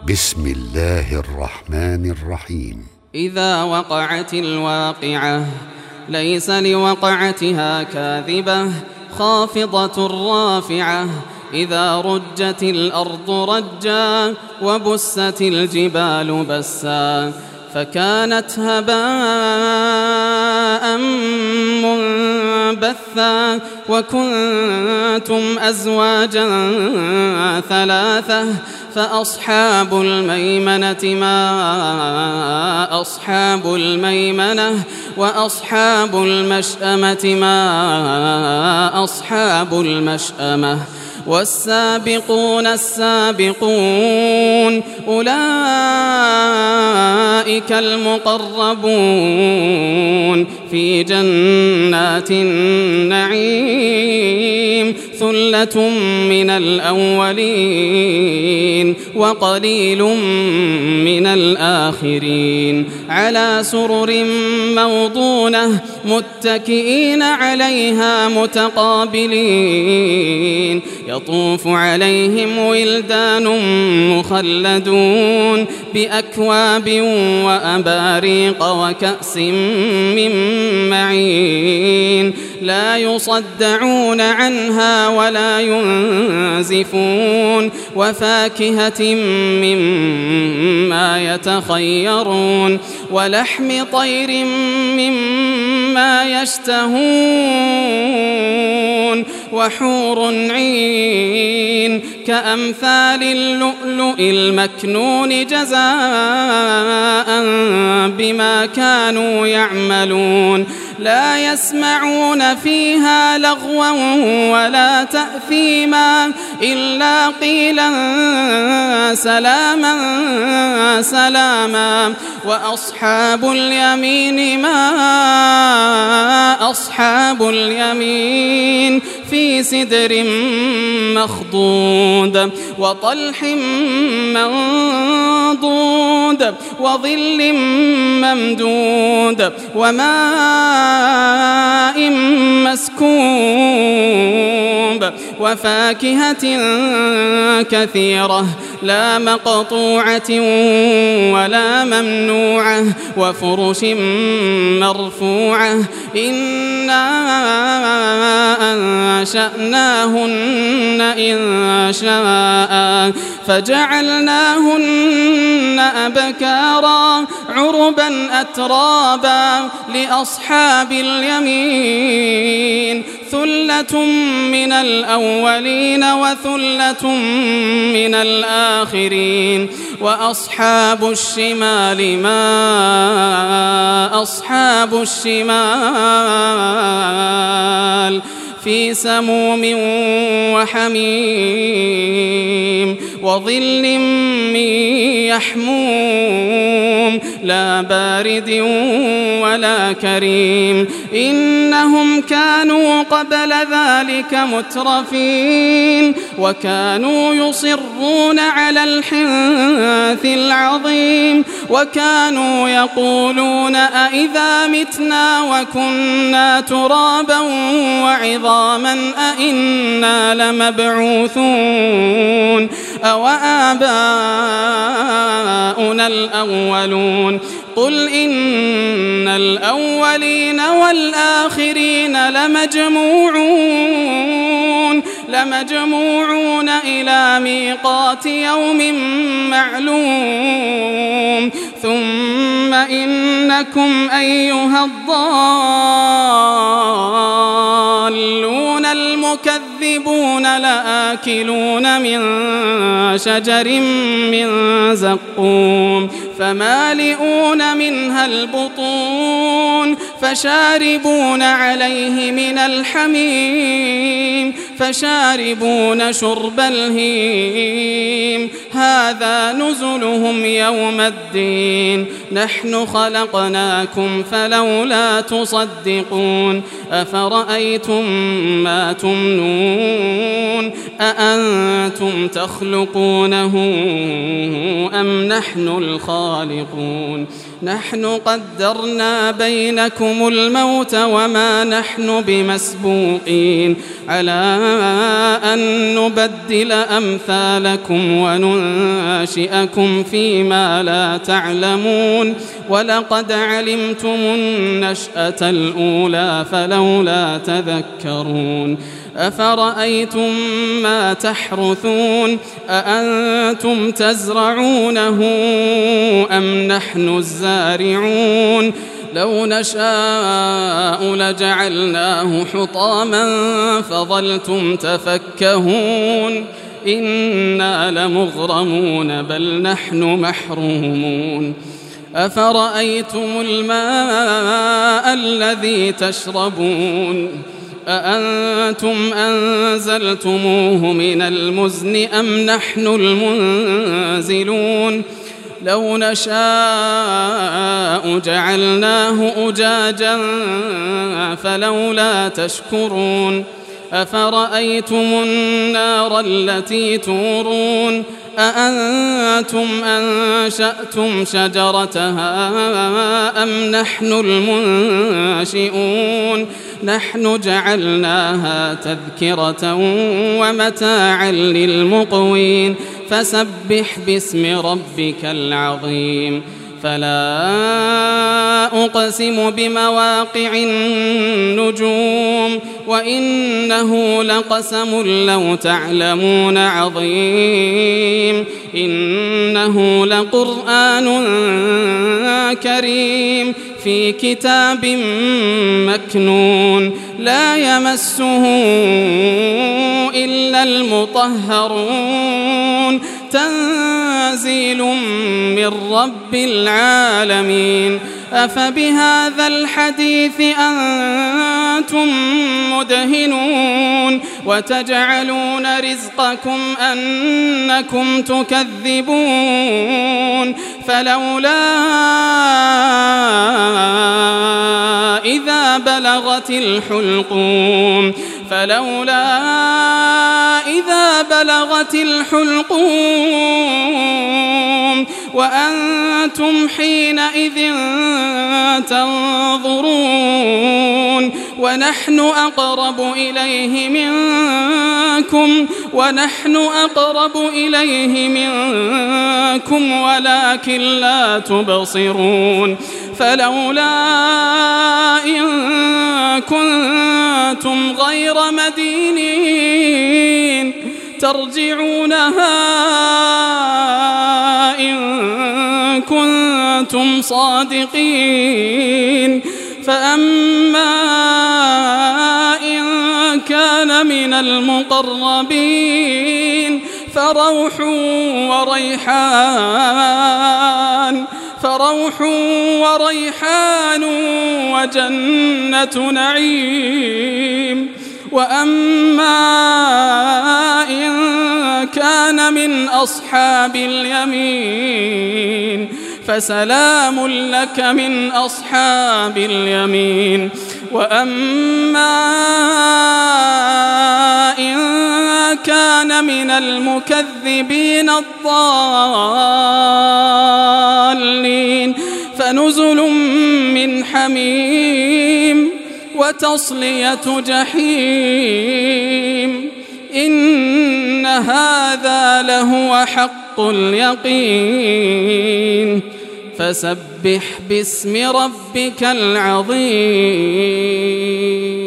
بسم الله الرحمن الرحيم. إذا وقعت الواقعة ليس لوقعتها كاذبة خافضة رافعة إذا رجت الأرض رجا وبست الجبال بسا فكانت هباء منبثا وكنتم أزواجا ثلاثة فأصحاب الميمنة ما أصحاب الميمنة وأصحاب المشأمة ما أصحاب المشأمة والسابقون السابقون أولئك المقربون في جنات النعيم ثلة من الأولين وقليل من الآخرين على سرر موضونة متكئين عليها متقابلين يطوف عليهم ولدان مخلدون بأكواب وأباريق وكأس من معين لا يصدعون عنها ولا ينزفون وفاكهة مما يتخيرون ولحم طير مما يشتهون وحور عين كأمثال اللؤلؤ المكنون جزاء بما كانوا يعملون لا يسمعون فيها لغوا ولا تأثيما إلا قيلا سلاما سلاما وأصحاب اليمين ما أصحاب اليمين في سدر مخضود وطلح منضود وظل ممدود وماء مسكوب وفاكهة كثيرة لا مقطوعة ولا ممنوعة وفرش مرفوعة إنا أنشأناهن إن شاء فجعلناهن أبكارا عربا أترابا لأصحاب اليمين ثلة من الأولين وثلة من الآخرين وأصحاب الشمال ما أصحاب الشمال في سموم وحميم وظل من يحموم لا بارد ولا كريم إنهم كانوا قبل ذلك مترفين وكانوا يصرون على الحنث العظيم وكانوا يقولون أئذا متنا وكنا ترابا وعظاما أئنا لمبعوثون أو آباؤنا الأولون قل إن الأولين والآخرين لمجموعون إلى ميقات يوم معلوم ثم إنكم أيها الضالون المكذبون لآكلون من شجر من زقوم فمالئون منها البطون فشاربون عليه من الحميم فشاربون شرب الهيم هذا نزلهم يوم الدين نحن خلقناكم فلولا تصدقون أفرأيتم ما تمنون أأنتم تخلقونه أم نحن الخالقون نحن قدرنا بينكم الموت وما نحن بمسبوقين على أن نبدل أمثالكم وننشئكم فيما لا تعلمون ولقد علمتم النشأة الأولى فلولا تذكرون أفرأيتم ما تحرثون أأنتم تزرعونه أم نحن الزارعون لو نشاء لجعلناه حطاما فظلتم تفكهون إنا لمغرمون بل نحن محرومون أفرأيتم الماء الذي تشربون أأنتم أنزلتموه من المزن أم نحن المنزلون لو نشاء جعلناه أجاجا فلولا تشكرون أفرأيتم النار التي تورون أأنتم أنشأتم شجرتها أم نحن المنشئون نحن جعلناها تذكرة ومتاعا للمقوين فسبح باسم ربك العظيم فلا أقسم بمواقع النجوم وإنه لقسم لو تعلمون عظيم إنه لقرآن كريم في كتاب مكنون لا يمسه إلا المطهرون تنزيل من رب العالمين أفبهذا الحديث أنتم مدهنون وتجعلون رزقكم أنكم تكذبون فلولا إذا بلغت الحلقوم وأنتم حينئذ تنظرون ونحن أقرب إليه منكم ولكن لا تبصرون فلولا إن كنتم غير مدينين ترجعونها إن كنتم صادقين فأما إن كان من المقربين فروح وريحان وجنة نعيم وأما إن كان من أصحاب اليمين فسلام لك من أصحاب اليمين وأما إن كان من المكذبين الضالين فنزل من حميم وتصلية جحيم إن هذا لهو حق اليقين فسبح باسم ربك العظيم.